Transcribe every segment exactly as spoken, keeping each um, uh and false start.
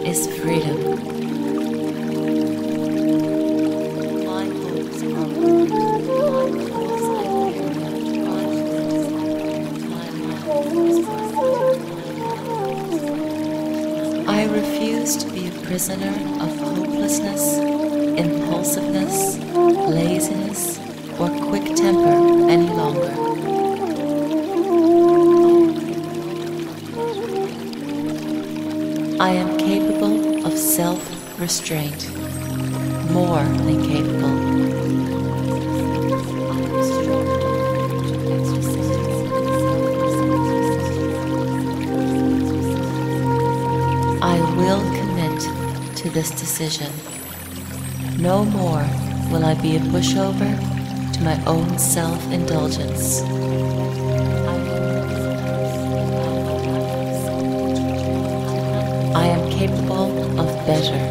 is freedom. My goals are working. My goals I carry. My goals my life. I refuse to be a prisoner of hopelessness, impulsiveness, laziness, or quick temper any longer. I am capable of self-restraint, more than capable. I will commit to this decision. No more will I be a pushover to my own self-indulgence. I am capable of better.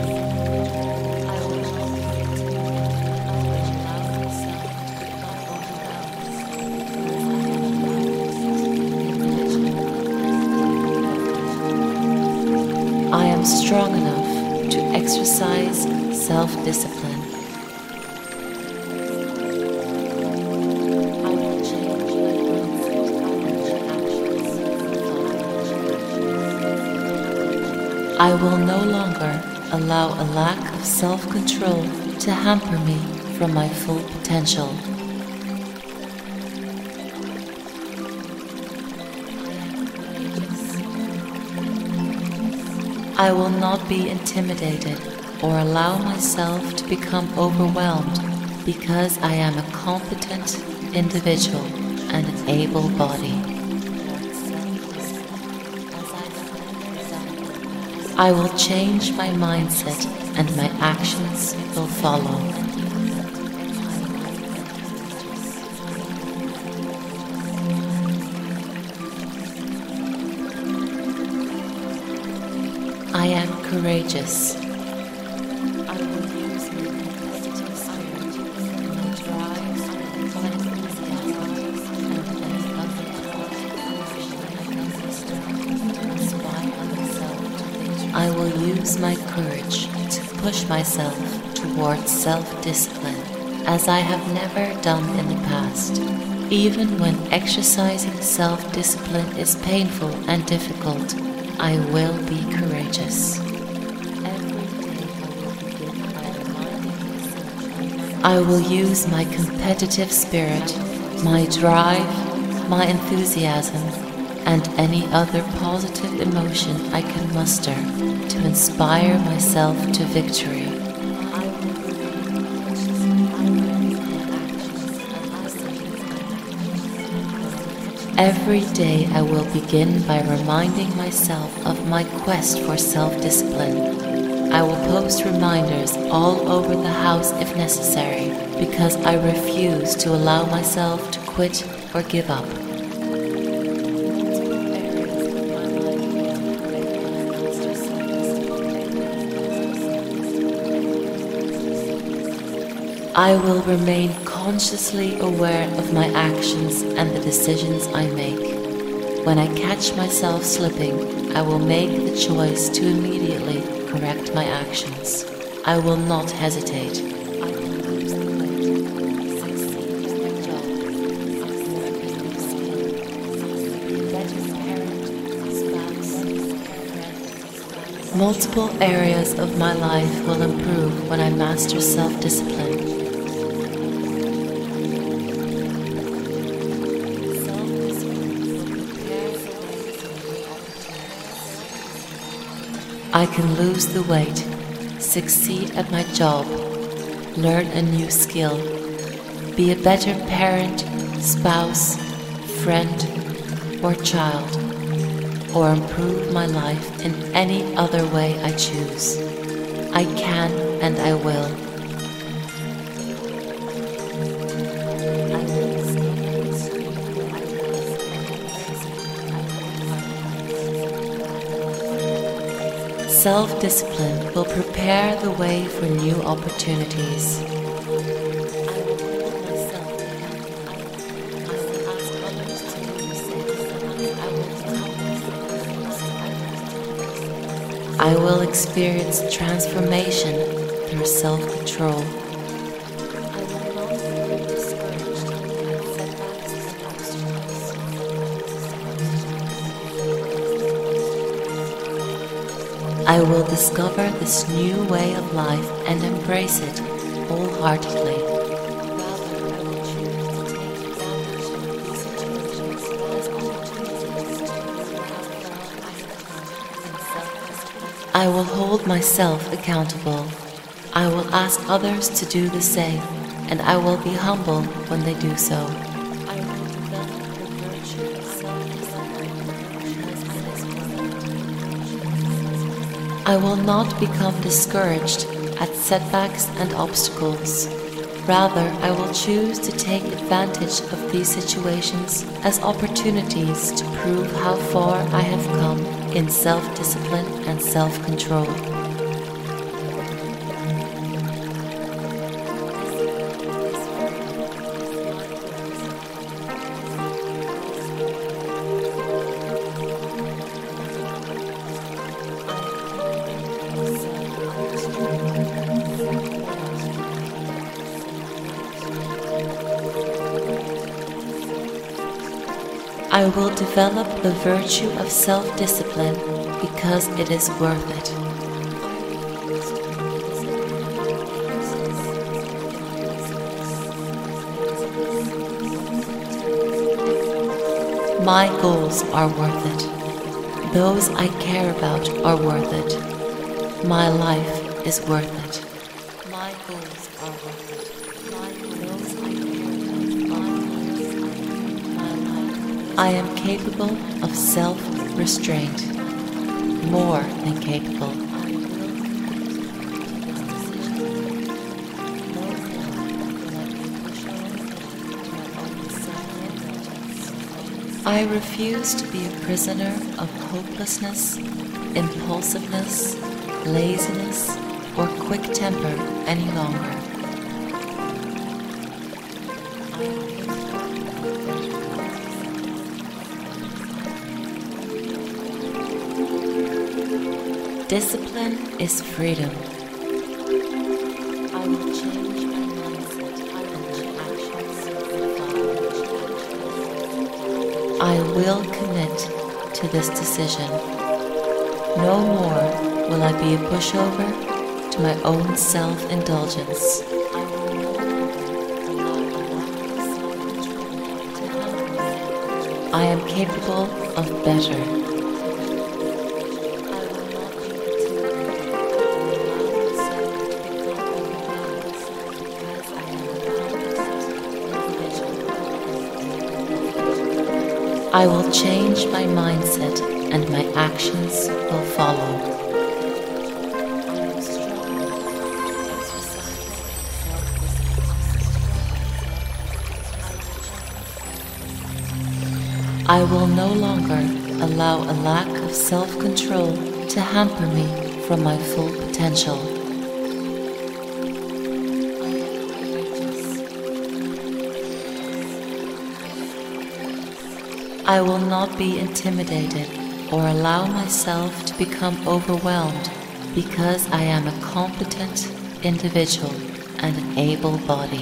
I am strong enough to exercise self-discipline. I will no longer allow a lack of self-control to hamper me from my full potential. I will not be intimidated or allow myself to become overwhelmed because I am a competent individual and an able body. I will change my mindset and my actions will follow. I am courageous. I will use my competitive spirit, my drive, my enthusiasm, and my I will use my courage to push myself towards self-discipline as I have never done in the past. Even when exercising self-discipline is painful and difficult, I will be courageous. I will use my competitive spirit, my drive, my enthusiasm, and any other positive emotion I can muster to inspire myself to victory. Every day I will begin by reminding myself of my quest for self-discipline. I will post reminders all over the house if necessary, because I refuse to allow myself to quit or give up. I will remain consciously aware of my actions and the decisions I make. When I catch myself slipping, I will make the choice to immediately correct my actions. I will not hesitate. I can lose the weight, succeed in my job, acquire new skill, be a better parent, spouse, friend. Multiple areas of my life will improve when I master self-discipline. I can lose the weight, succeed at my job, learn a new skill, be a better parent, spouse, friend, or child, or improve my life in any other way I choose. I can and I will. Self-discipline will prepare the way for new opportunities. I will experience transformation through self-control. I will discover this new way of life and embrace it wholeheartedly. I will hold myself accountable. I will ask others to do the same, and I will be humble when they do so. I will not become discouraged at setbacks and obstacles. Rather, I will choose to take advantage of these situations as opportunities to prove how far I have come in self-discipline and self-control. I will develop the virtue of self-discipline because it is worth it. My goals are worth it. Those I care about are worth it. My life is worth it. My goals are worth it. My goals I care about are worth it. My life. I am capable of self-restraint. More than capable. I refuse to be a prisoner of hopelessness, impulsiveness, laziness, or quick temper any longer. Discipline is freedom. I will change my mindset. I will change actions. I will commit to this decision. No more will I be a pushover to my own self-indulgence. I am capable of better. I will change my mindset and my actions will follow. I will no longer allow a lack of self-control to hamper me from my full potential. I will not be intimidated or allow myself to become overwhelmed because I am a competent individual and an able body.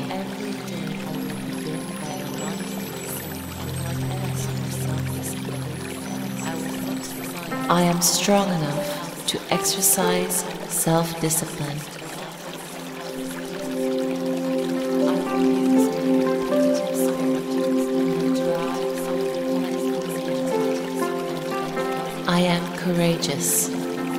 I am strong enough to exercise self-discipline. I am courageous.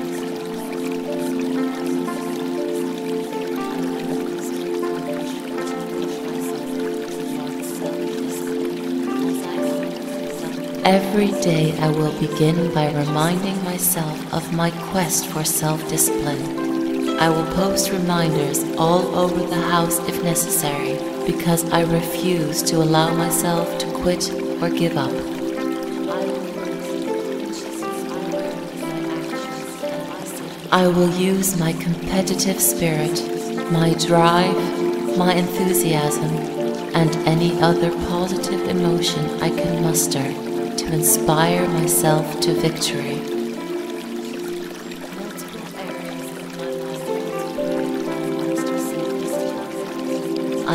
Every day I will begin by reminding myself of my quest for self-discipline. I will post reminders all over the house if necessary because I refuse to allow myself to quit or give up. I will use my competitive spirit, my drive, my enthusiasm, and any other positive emotion I can muster to inspire myself to victory.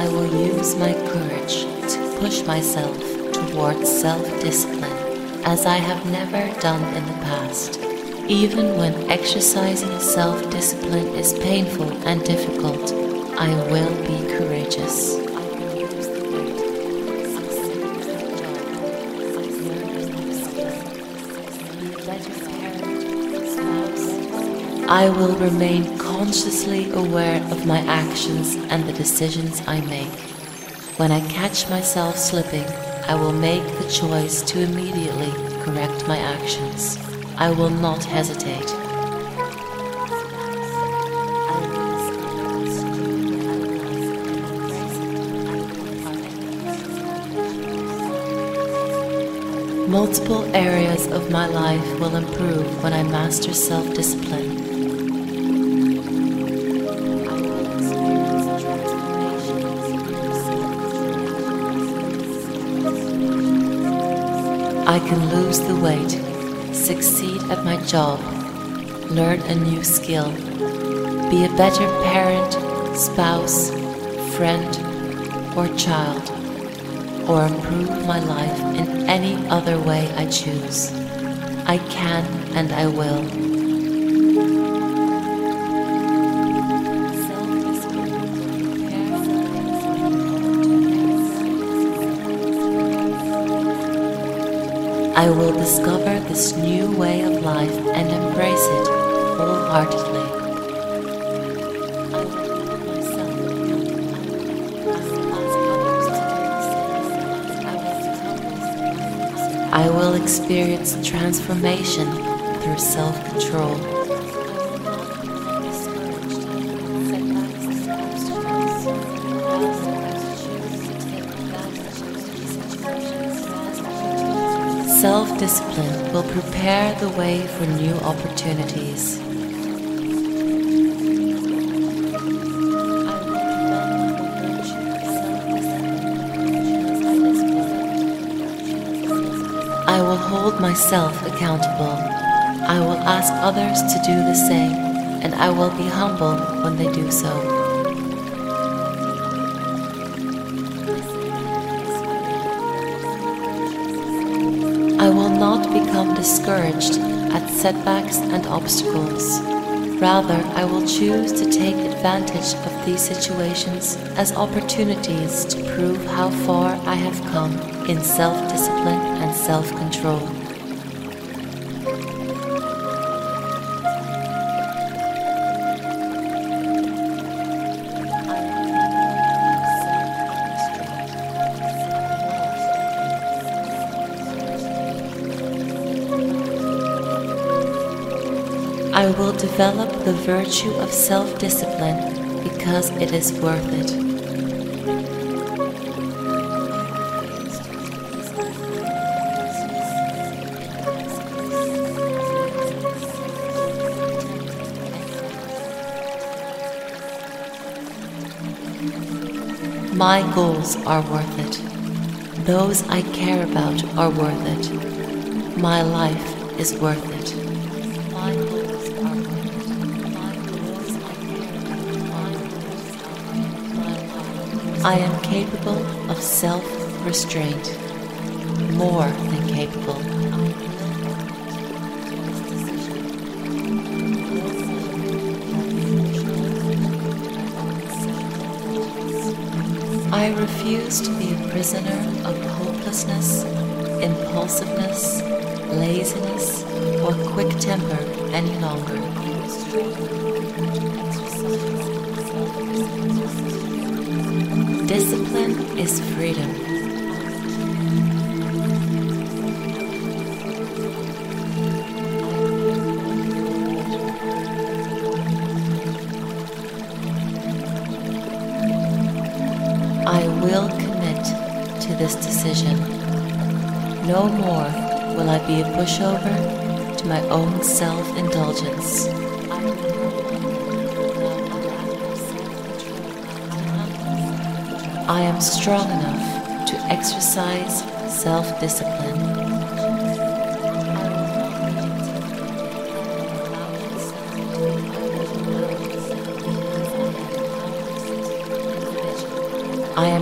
I will use my courage to push myself towards self-discipline as I have never done in the past. Even when exercising self-discipline is painful and difficult, I will be courageous. I will remain consciously aware of my actions and the decisions I make. When I catch myself slipping, I will make the choice to immediately correct my actions. I will not hesitate. Multiple areas of my life will improve when I master self-discipline. I can lose the weight, succeed at my job, learn a new skill, be a better parent, spouse, friend, or child, or improve my life in any other way I choose. I can and I will. I will discover this new way of life and embrace it wholeheartedly. I will experience transformation through self-control. Self-discipline will prepare the way for new opportunities. I will hold myself accountable. I will ask others to do the same, and I will be humble when they do so. I will not become discouraged at setbacks and obstacles. Rather, I will choose to take advantage of these situations as opportunities to prove how far I have come in self-discipline and self-control. I will develop the virtue of self-discipline because it is worth it. My goals are worth it. Those I care about are worth it. My life is worth it. My goals are worth it. My goals I care about. I am capable of self-restraint. More than capable. I refuse to be a prisoner of hopelessness, impulsiveness, laziness, or quick temper any longer. Discipline is freedom. I will commit to this decision. No more will I be a pushover to my own self-indulgence. I am strong enough to exercise self-discipline.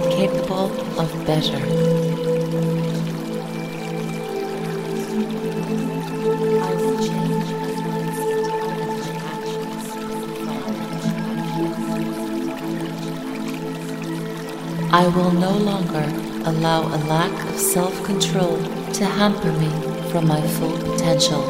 am capable of better. I will change my mindset and my actions I will no longer allow a lack of self-control to hamper me from my full potential.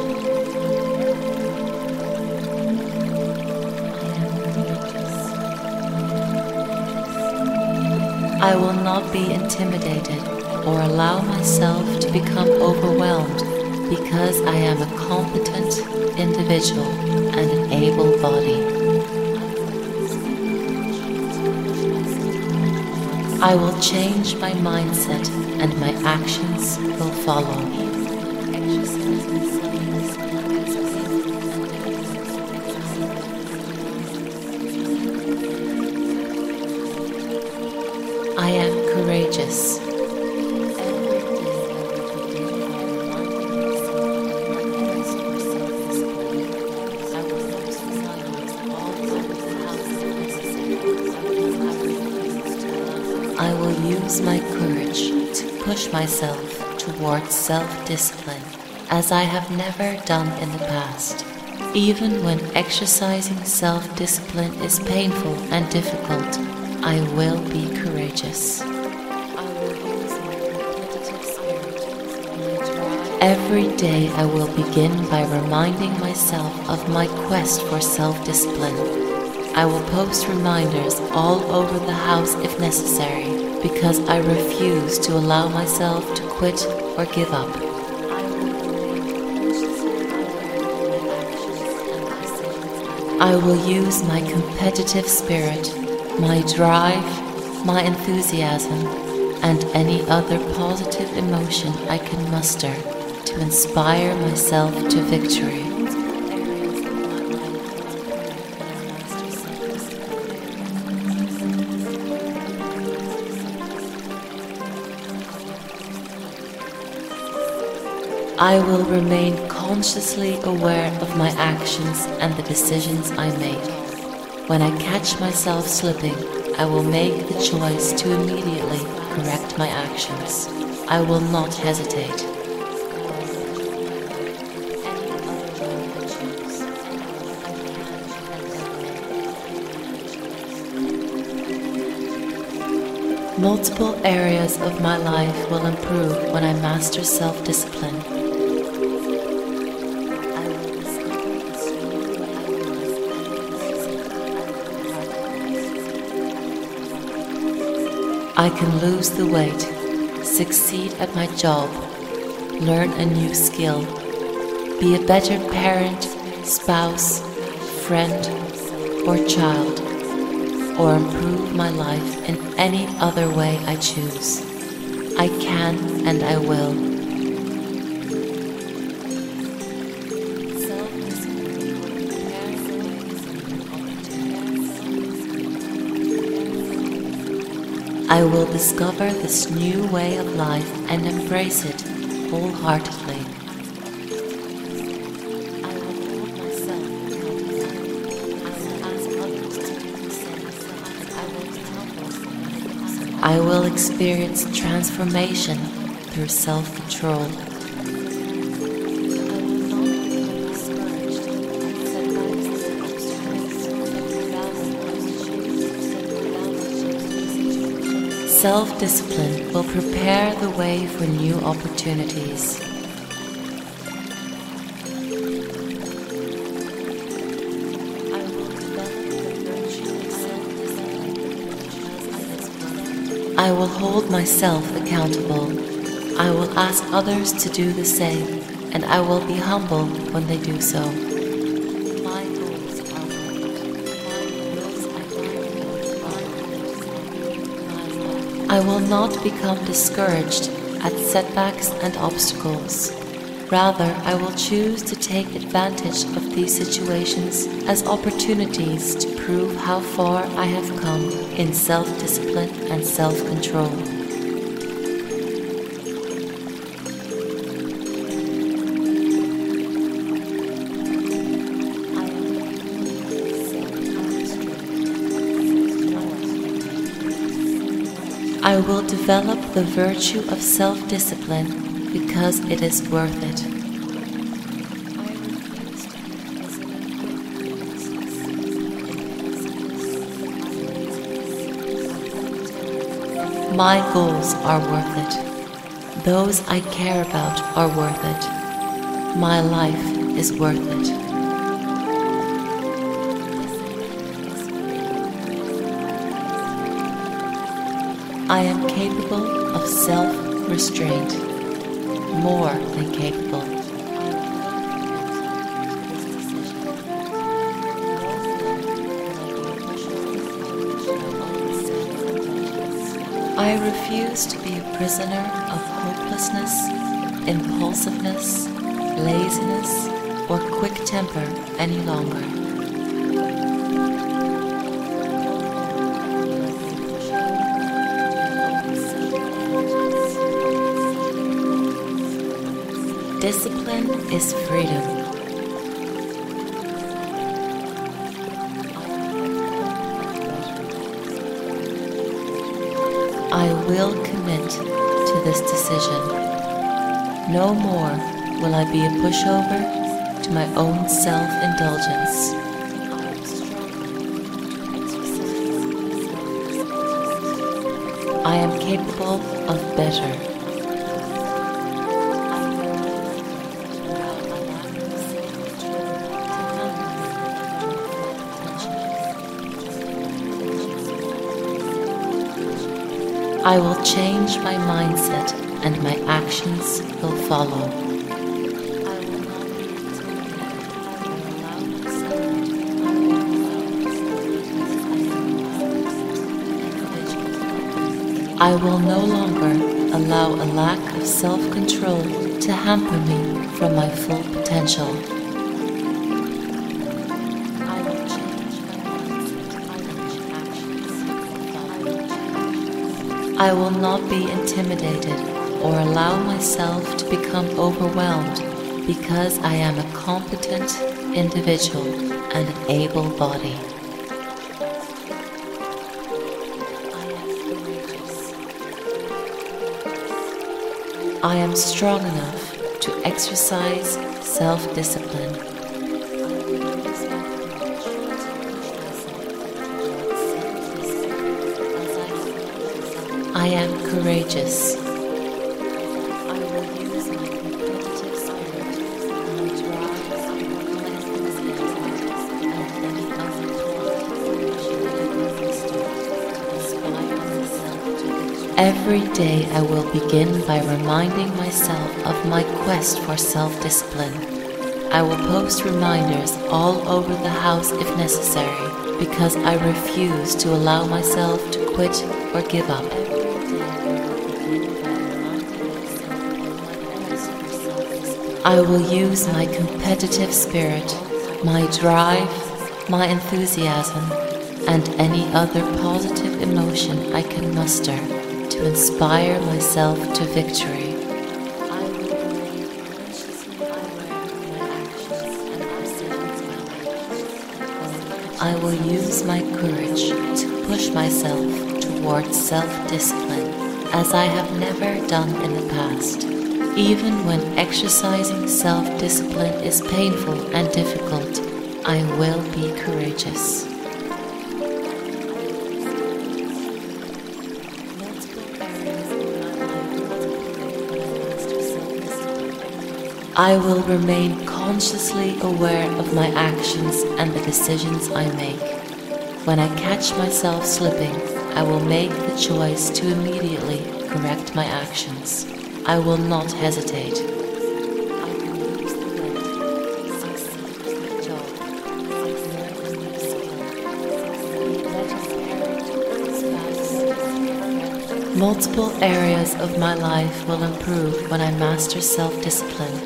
I will not be intimidated or allow myself to become overwhelmed because I am a competent individual and an able body. I will change my mindset and my actions will follow. I am courageous. I will use my courage to push myself towards self-discipline as I have never done in the past. Even when exercising self-discipline is painful and difficult, I will be courageous. Every day I will begin by reminding myself of my quest for self-discipline. I will post reminders all over the house if necessary because I refuse to allow myself to quit or give up. I will use my competitive spirit, my drive, my enthusiasm, and any other positive emotion I can muster to inspire myself to victory. I will remain consciously aware of my actions and the decisions I make. When I catch myself slipping, I will make the choice to immediately correct my actions. I will not hesitate. Multiple areas of my life will improve when I master self-discipline. I can lose the weight, succeed at my job, learn a new skill, be a better parent, spouse, friend, or child, or improve my life in any other way I choose. I can and I will. I will discover this new way of life and embrace it wholeheartedly. I will experience transformation through self-control. Self-discipline will prepare the way for new opportunities. I will hold myself accountable. I will ask others to do the same, and I will be humble when they do so. I will not become discouraged at setbacks and obstacles. Rather, I will choose to take advantage of these situations as opportunities to prove how far I have come in self-discipline and self-control. I will develop the virtue of self-discipline because it is worth it. My goals are worth it. Those I care about are worth it. My life is worth it. I am capable of self-restraint, more than capable. I refuse to be a prisoner of hopelessness, impulsiveness, laziness, or quick temper any longer. Discipline is freedom. I will commit to this decision. No more will I be a pushover to my own self-indulgence. I am capable of better. I will change my mindset and my actions will follow. I will no longer allow a lack of self-control to hamper me from my full potential. I will not be intimidated or allow myself to become overwhelmed because I am a competent individual and an able body. I am strong enough to exercise self-discipline. I am courageous. I will use my competitive spirit and drive my enthusiasm and any other qualification. Every day I will begin by reminding myself of my quest for self-discipline. I will post reminders all over the house if necessary because I refuse to allow myself to quit or give up. I will use my competitive spirit, my drive, my enthusiasm, and any other positive emotion I can muster to inspire myself to victory. I will use my courage to push myself towards self-discipline as I have never done in the past. Even when exercising self-discipline is painful and difficult, I will be courageous. I will remain consciously aware of my actions and the decisions I make. When I catch myself slipping, I will make the choice to immediately correct my actions. I will not hesitate. I can lose the weight, succeed with my job, learn a new skill, be a better parent, spouse. Multiple areas of my life will improve when I master self-discipline.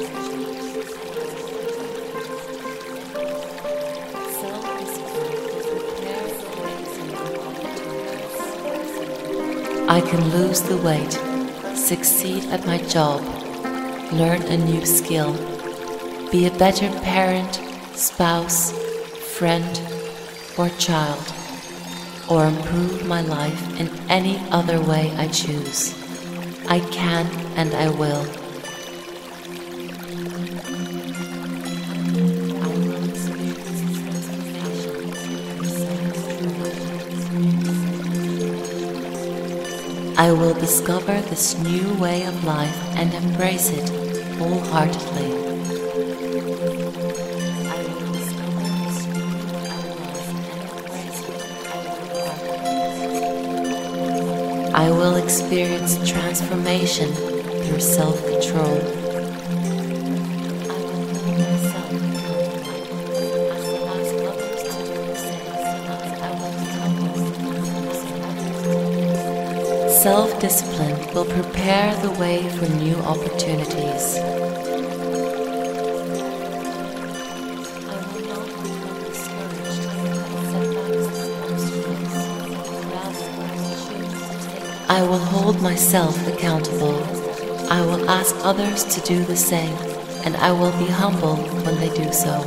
I can lose the weight, succeed at my job, learn a new skill, be a better parent, spouse, friend, or child. or improve my life in any other way I choose. I can and I will. I will discover this new way of life and embrace it wholeheartedly. I will experience transformation through self-control. Self-discipline will prepare the way for new opportunities. I will hold myself accountable. I will ask others to do the same, and I will be humble when they do so.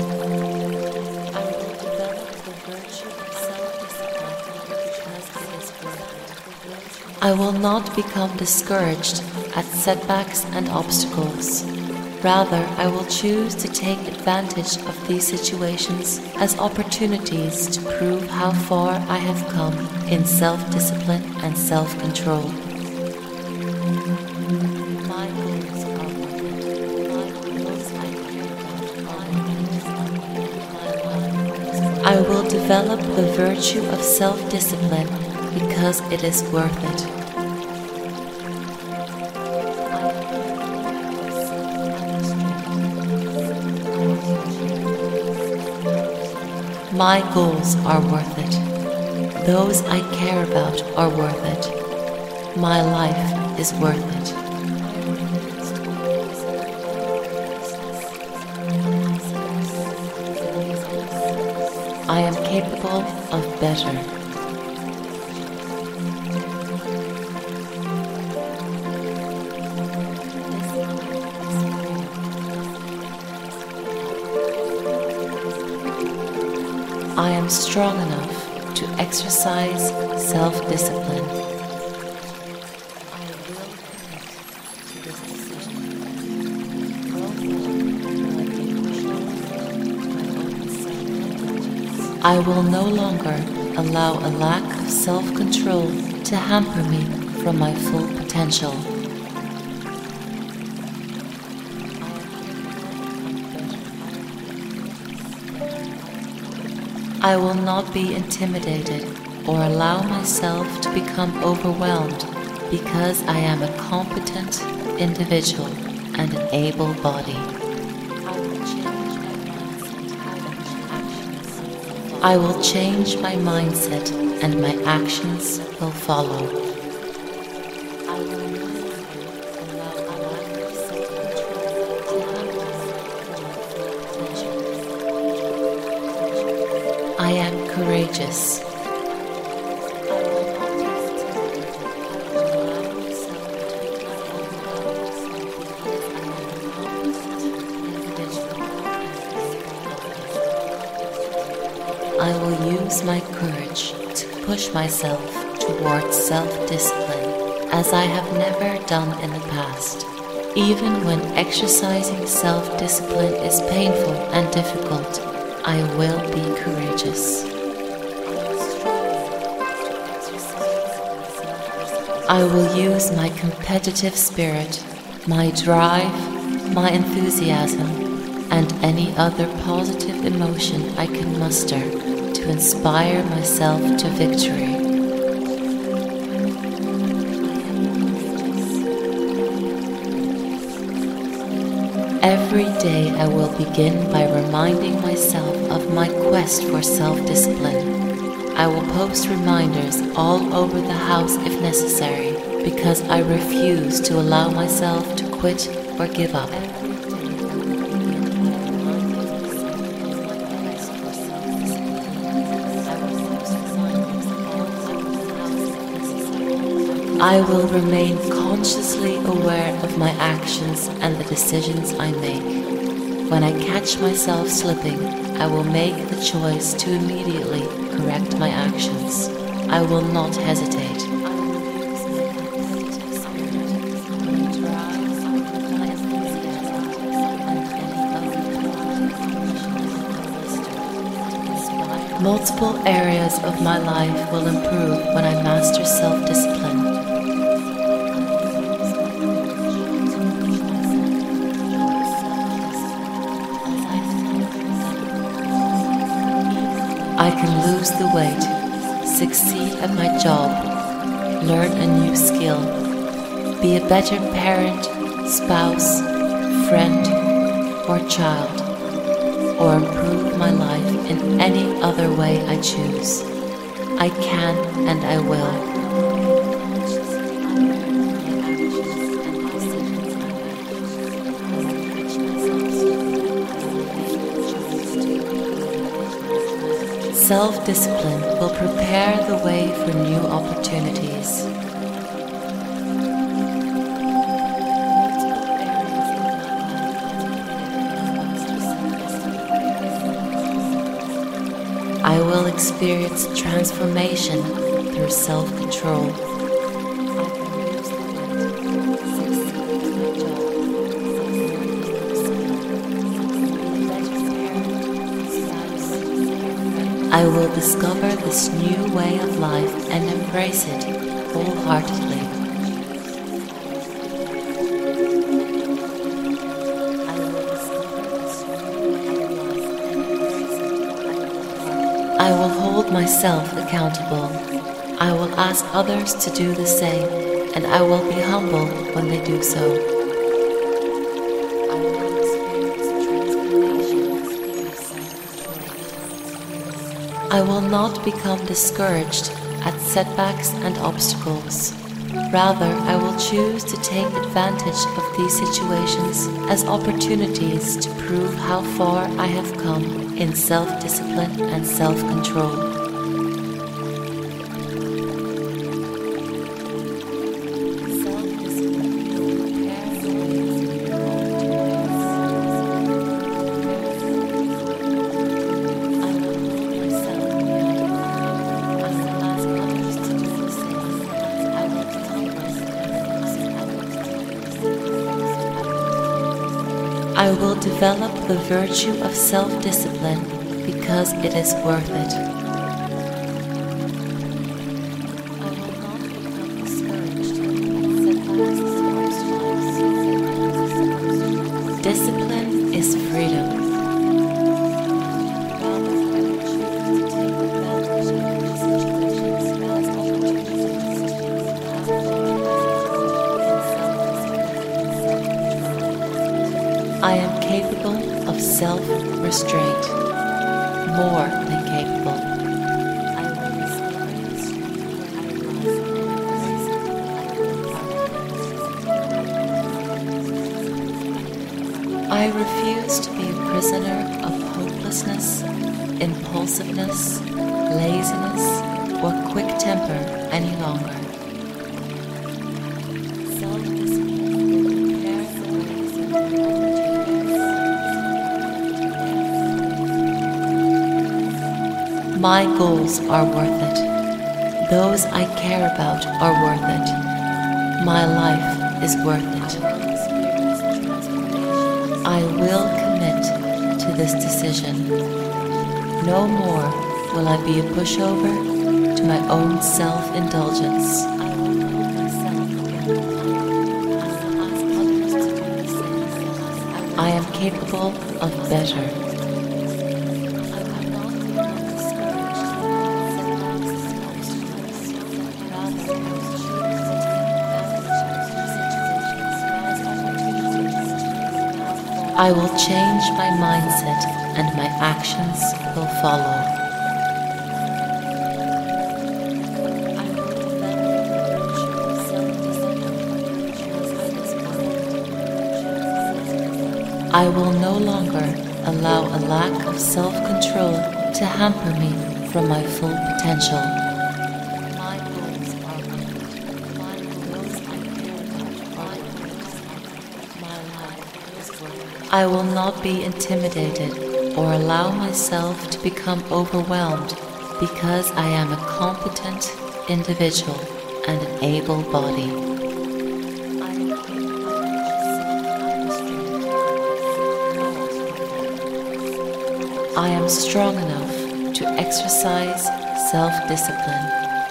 I will not become discouraged at setbacks and obstacles. Rather, I will choose to take advantage of these situations as opportunities to prove how far I have come in self-discipline and self-control. I will develop the virtue of self-discipline because it is worth it. My goals are worth it. Those I care about are worth it. My life is worth it. I am capable of better. I am strong enough to exercise self-discipline. I will no longer allow a lack of self-control to hamper me from my full potential. I will not be intimidated or allow myself to become overwhelmed because I am a competent individual and an able body. I will change my mindset and my actions will follow. I am courageous. I will use my courage to push myself towards self-discipline as I have never done in the past. Even when exercising self-discipline is painful and difficult, I will be courageous. I will use my competitive spirit, my drive, my enthusiasm, and any other positive emotion I can muster to inspire myself to victory. Every day I will begin by reminding myself of my quest for self-discipline. I will post reminders all over the house if necessary, because I refuse to allow myself to quit or give up. I will remain consciously aware of my actions and the decisions I make. When I catch myself slipping, I will make the choice to immediately correct my actions. I will not hesitate. Multiple areas of my life will improve when I master self-discipline. I can lose the weight, succeed at my job, learn a new skill, be a better parent, spouse, friend, or child, or improve my life in any other way I choose. I can and I will. Self-discipline will prepare the way for new opportunities. I will experience transformation through self-control. I will discover this new way of life and embrace it wholeheartedly. I will hold myself accountable. I will ask others to do the same, and I will be humble when they do so. I will not become discouraged at setbacks and obstacles. Rather, I will choose to take advantage of these situations as opportunities to prove how far I have come in self-discipline and self-control. I will develop the virtue of self-discipline because it is worth it. Discipline is freedom. I am capable of self-restraint, more than capable. I refuse to be a prisoner of hopelessness, impulsiveness, laziness, or quick temper any longer. My goals are worth it. Those I care about are worth it. My life is worth it. I will commit to this decision. No more will I be a pushover to my own self-indulgence. I am capable of better. I will change my mindset and my actions will follow. I will no longer allow a lack of self-control to hamper me from my full potential. I will not be intimidated or allow myself to become overwhelmed because I am a competent individual and an able body. I am strong enough to exercise self-discipline.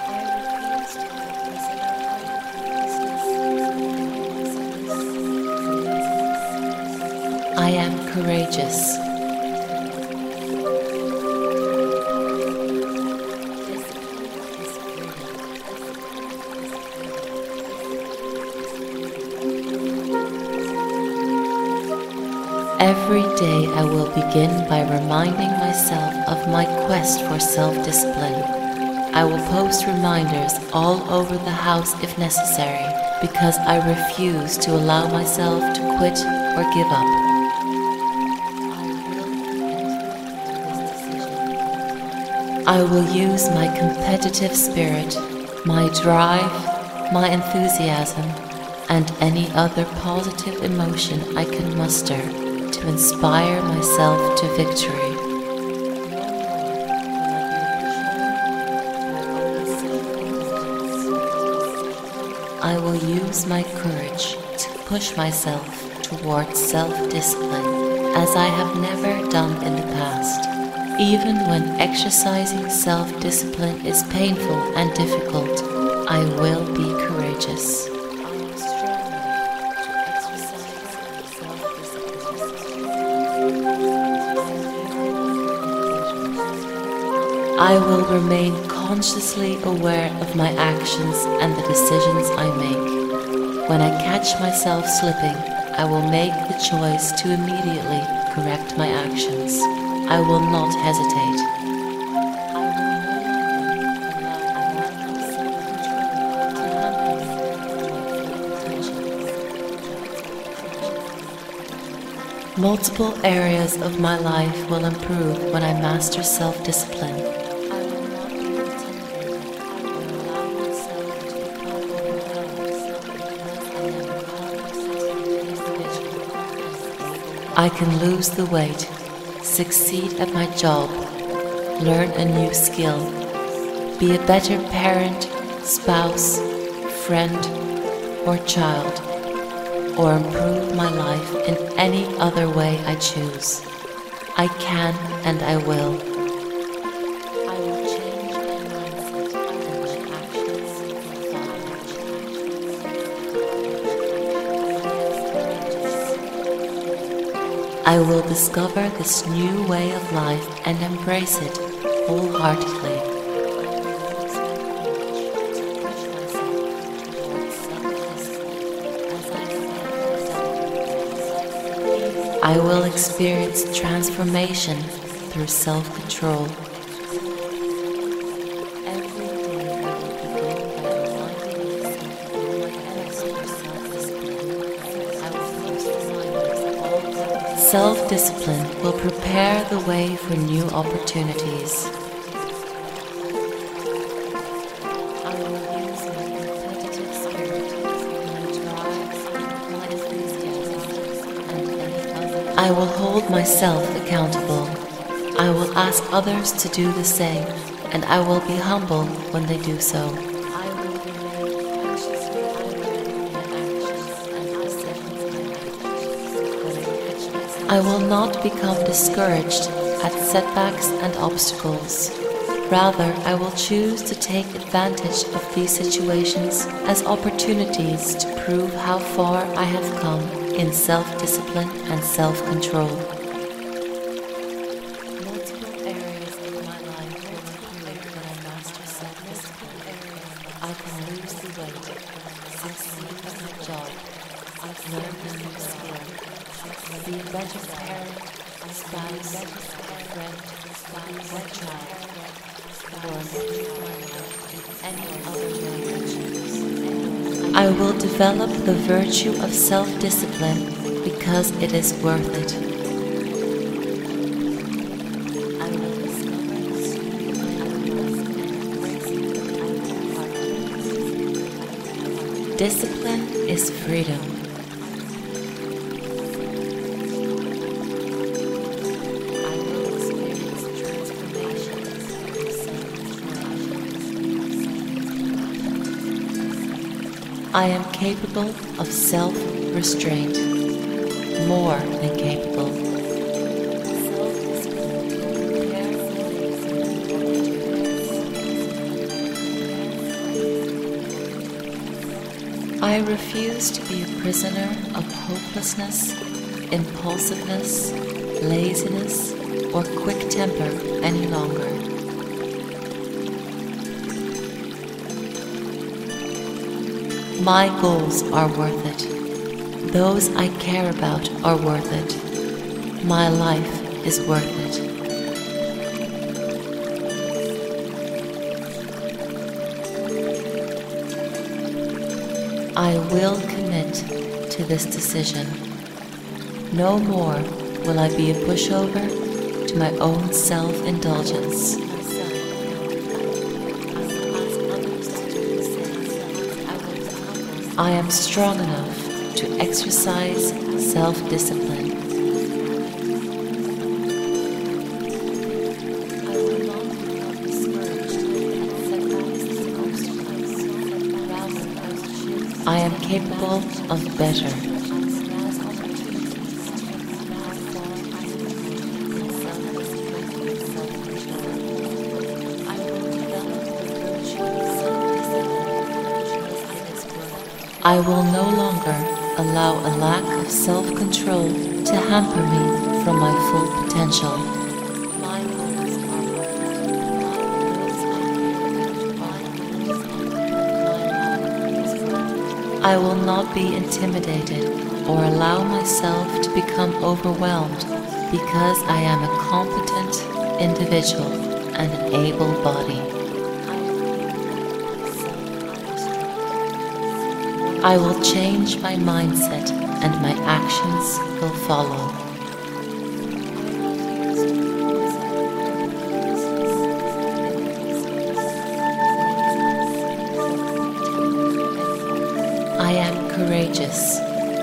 I am courageous. Every day I will begin by reminding myself of my quest for self-discipline. I will post reminders all over the house if necessary, because I refuse to allow myself to quit or give up. I will use my competitive spirit, my drive, my enthusiasm, and any other positive emotion I can muster to inspire myself to victory. I will use my courage to push myself towards self-discipline as I have never done in the past. Even when exercising self-discipline is painful and difficult, I will be courageous. I will remain consciously aware of my actions and the decisions I make. When I catch myself slipping, I will make the choice to immediately correct my actions. I will not hesitate. Multiple areas of my life will improve when I master self-discipline. I can lose the weight, succeed at my job, learn a new skill, be a better parent, spouse, friend, or child, or improve my life in any other way I choose. I can and I will. I will change my mindset and my actions will follow. I will discover this new way of life and embrace it wholeheartedly. I will experience transformation through self-control. Self-discipline will prepare the way for new opportunities. I will use my competitive spirit, my drive, my enthusiasm, and any other. I will hold myself accountable. I will ask others to do the same, and I will be humble when they do so. I will not become discouraged at setbacks and obstacles. Rather, I will choose to take advantage of these situations as opportunities to prove how far I have come in self-discipline and self-control. Multiple areas of my life will improve when I master self-discipline. I can lose the weight, succeed at my job, I've learned a new skill, be a better parent, spouse, friend, or child, or improve my life in any other way I choose. I will develop the virtue of self-discipline because it is worth it. I will discover this new way of life and embrace it. Discipline is freedom. I will experience transformation through self-discipline. I am capable of self-restraint, more than capable. I refuse to be a prisoner of hopelessness, impulsiveness, laziness, or quick temper any longer. My goals are worth it. Those I care about are worth it. My life is worth it. I will commit to this decision. No more will I be a pushover to my own self-indulgence. I am strong enough to exercise self-discipline. I am capable of better. I will no longer allow a lack of self-control to hamper me from my full potential. I will not be intimidated or allow myself to become overwhelmed because I am a competent individual and an able body. I will change my mindset and my actions will follow. I am courageous.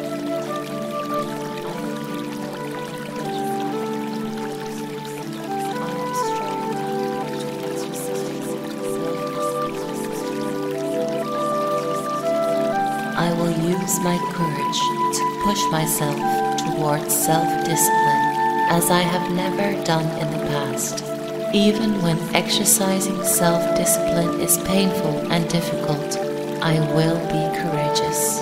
I will use my courage to push myself towards self-discipline as I have never done in the past. Even when exercising self-discipline is painful and difficult, I will be courageous.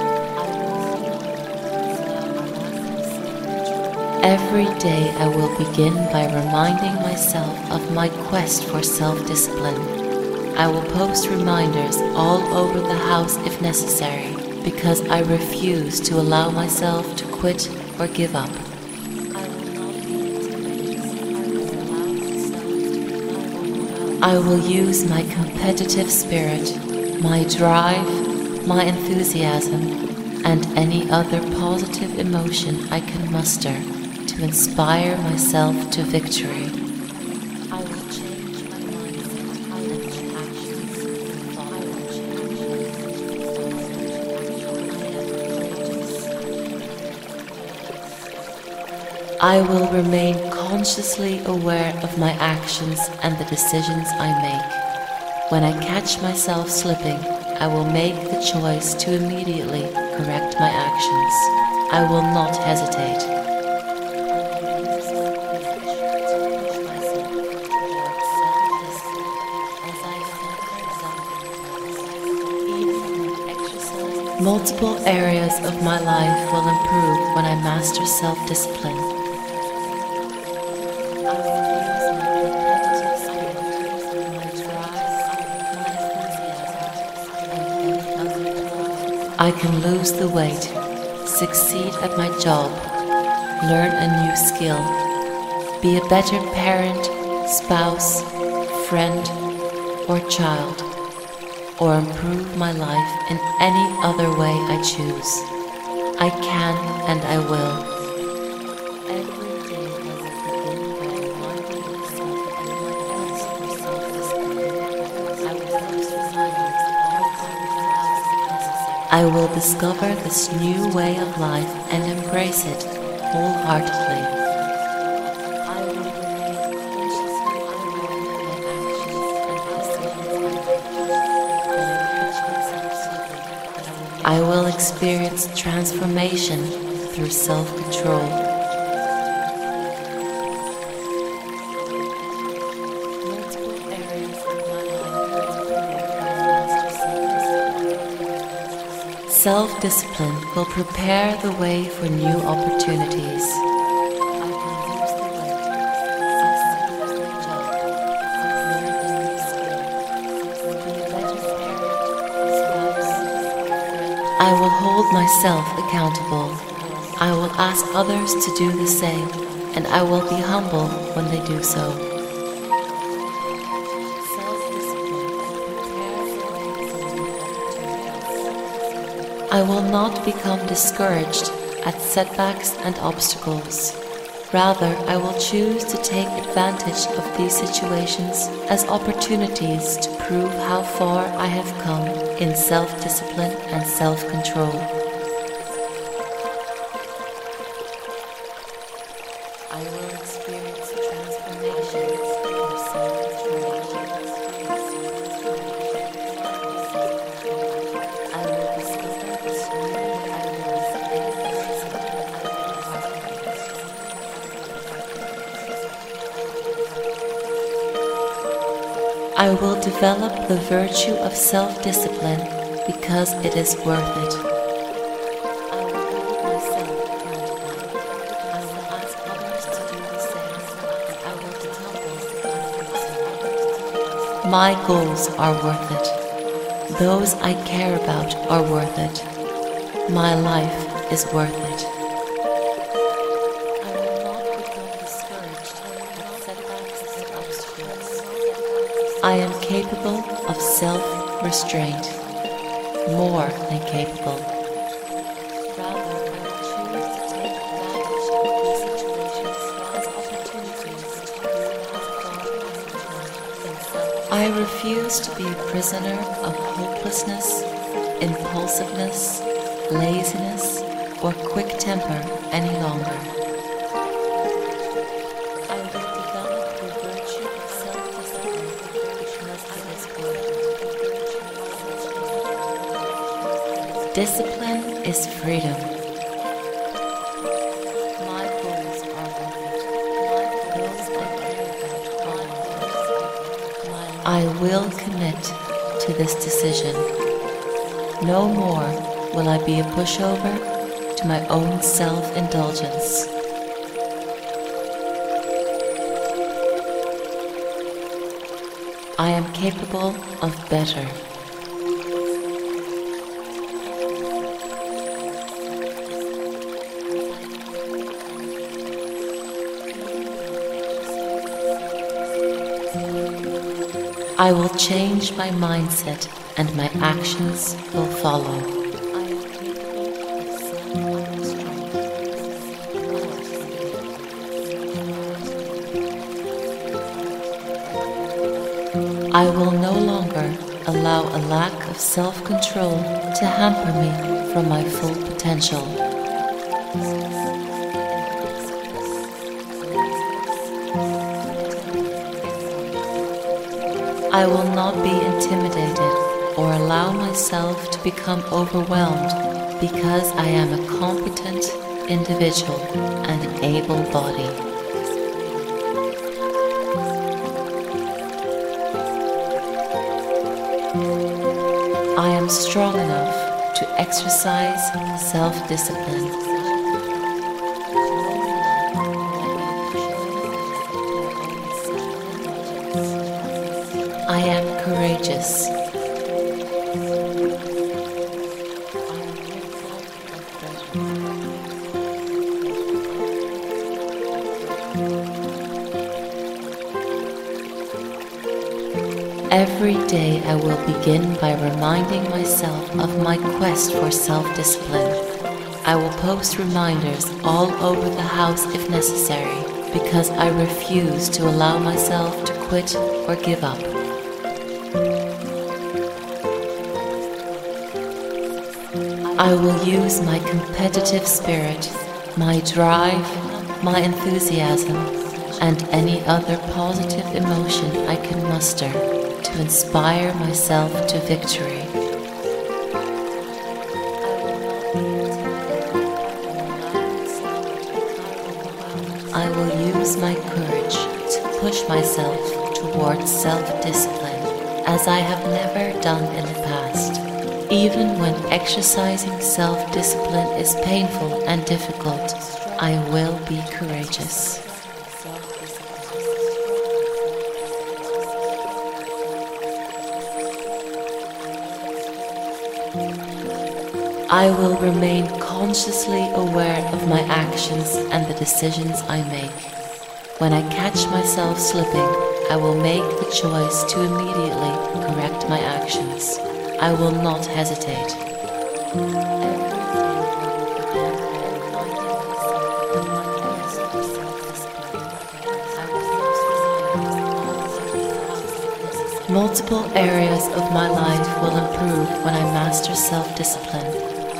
Every day I will begin by reminding myself of my quest for self-discipline. I will post reminders all over the house if necessary, because I refuse to allow myself to quit or give up. I will use my competitive spirit, my drive, my enthusiasm, and any other positive emotion I can muster to inspire myself to victory. I will change my mindset and actions will follow. I will remain consciously aware of my actions and the decisions I make. When I catch myself slipping, I will make the choice to immediately correct my actions. I will not hesitate. Multiple areas of my life will improve when I master self-discipline. I can lose the weight, succeed at my job, learn a new skill, be a better parent, spouse, friend, or child, or improve my life in any other way I choose. I can and I will. Every day I will begin by reminding myself of my quest for self-discipline. I will post reminders all over the house if necessary. I will discover this new way of life and embrace it wholeheartedly. shall experience transformation through self-control. Multiple areas of my life. Self-discipline will prepare the way for new opportunities. I will hold myself accountable. I will ask others to do the same, and I will be humble when they do so. I will not become discouraged at setbacks and obstacles. Rather, I will choose to take advantage of these situations as opportunities to prove how far I have come in self-discipline and self-control. I will experience transformations through self-control. I will discover the strength I I will develop the virtue of self-discipline because it is worth it. I will hold myself accountable. I will ask others to do the same, and I will be humble when they do so. My goals are worth it. Those I care about are worth it. My life is worth it. I will not become discouraged at setbacks and obstacles. I am capable of self-restraint, more than capable. Rather, I will choose to take advantage of these situations as opportunities to prove how far I have come in self. I refuse to be a prisoner of hopelessness, impulsiveness, laziness, or quick temper any longer. I will develop the virtue of self-discipline because it is worth it. Discipline is freedom. My goals are worth it. Those I care about are worth it. I will commit to this decision. No more will I be a pushover to my own self-indulgence. I am capable of better. I will change my mindset and my actions will follow. I will no longer allow a lack of self-control to hamper me from my full potential. I will not be intimidated or allow myself to become overwhelmed because I am a competent individual and an able body. I am strong enough to exercise self-discipline. I am courageous. Every day I will begin by reminding myself of my quest for self-discipline. I will post reminders all over the house if necessary, because I refuse to allow myself to quit or give up. I will use my competitive spirit, my drive, my enthusiasm, and any other positive emotion I can muster to inspire myself to victory. I will I will use my courage to push myself towards self-discipline as I have never done in the past. Even when exercising self-discipline is painful and difficult, I will be courageous. I will remain consciously aware of my actions and the decisions I make. When I catch myself slipping, I will make the choice to immediately correct my actions. I will not hesitate. Multiple areas of my life will improve when I master self-discipline.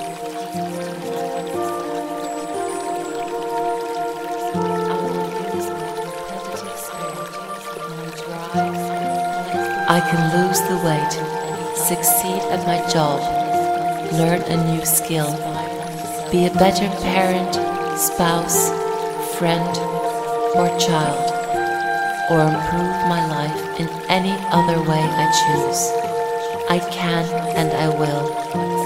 I can lose the weight, succeed at my job, learn a new skill, be a better parent, spouse, friend, or child, or improve my life in any other way I choose. I can and I will.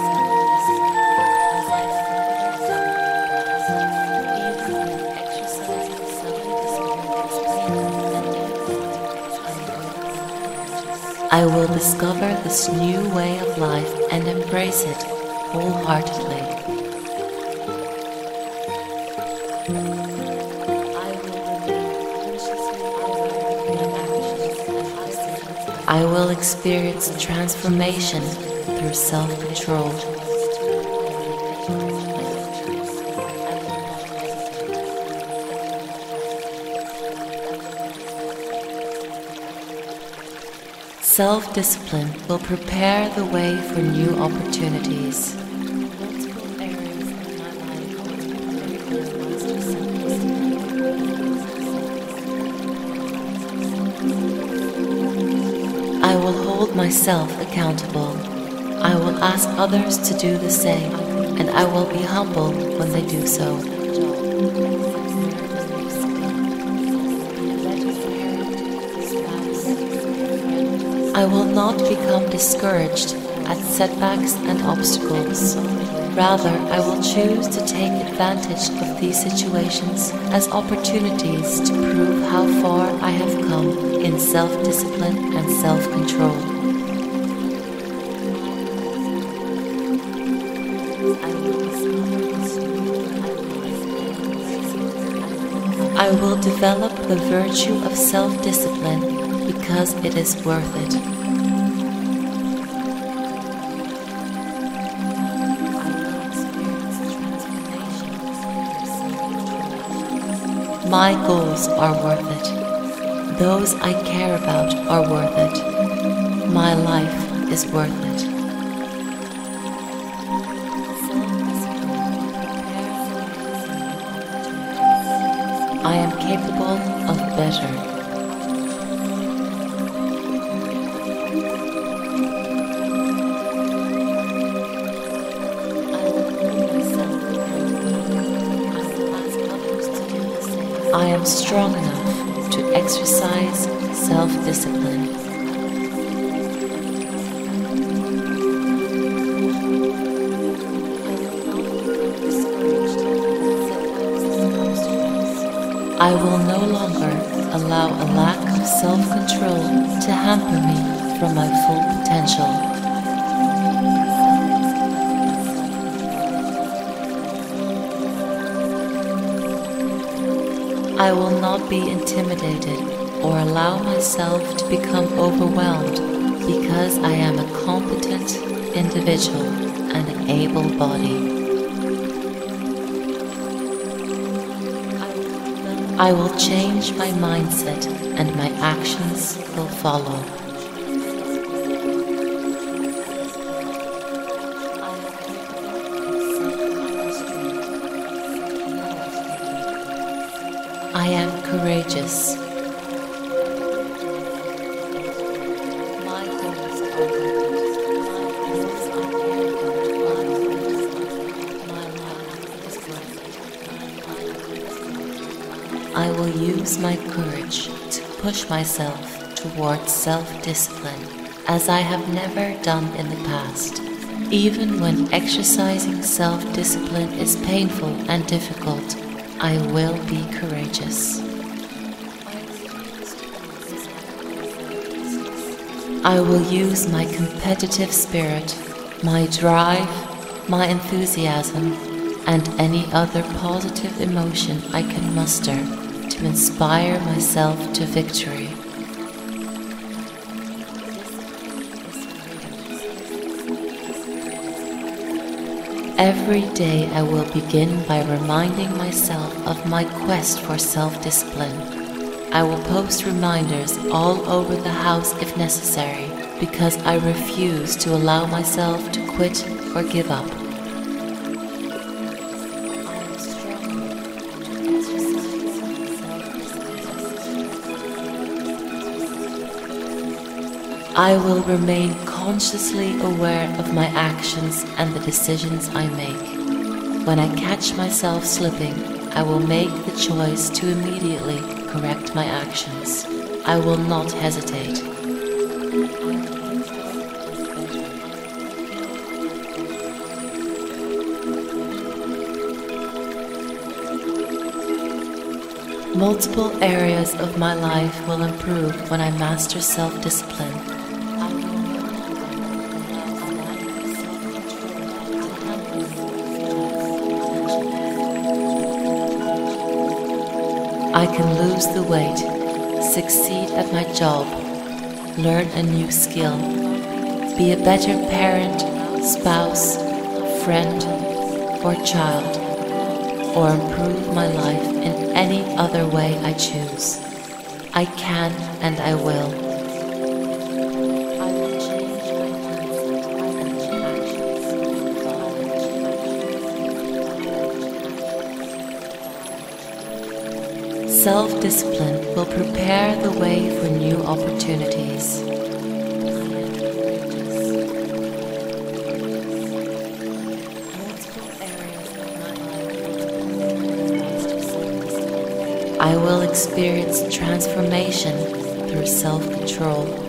I will discover this new way of life and embrace it wholeheartedly. I will experience transformation through self-control. Self-discipline will prepare the way for new opportunities. I will hold myself accountable. I will ask others to do the same, and I will be humble when they do so. I will not become discouraged at setbacks and obstacles. Rather, I will choose to take advantage of these situations as opportunities to prove how far I have come in self-discipline and self-control. I will develop the virtue of self-discipline because it is worth it. My goals are worth it. Those I care about are worth it. My life is worth it. I am capable of better. I am strong enough to exercise self-discipline. I will no longer allow a lack of self-control to hamper me from my full potential. I will not be intimidated or allow myself to become overwhelmed because I am a competent individual and an able body. I will change my mindset and my actions will follow. I am courageous. My goals are I will use my courage to push myself towards self-discipline as I have never done in the past. Even when exercising self-discipline is painful and difficult, I will be courageous. I will use my competitive spirit, my drive, my enthusiasm, and any other positive emotion I can muster to inspire myself to victory. Every day I will begin by reminding myself of my quest for self-discipline. I will post reminders all over the house if necessary, because I refuse to allow myself to quit or give up. I will remain consciously aware of my actions and the decisions I make. When I catch myself slipping, I will make the choice to immediately correct my actions. I will not hesitate. Multiple areas of my life will improve when I master self-discipline. I can lose the weight, succeed at my job, learn a new skill, be a better parent, spouse, friend, or child, or improve my life in any other way I choose. I can and I will. Self-discipline will prepare the way for new opportunities. I will experience transformation through self-control.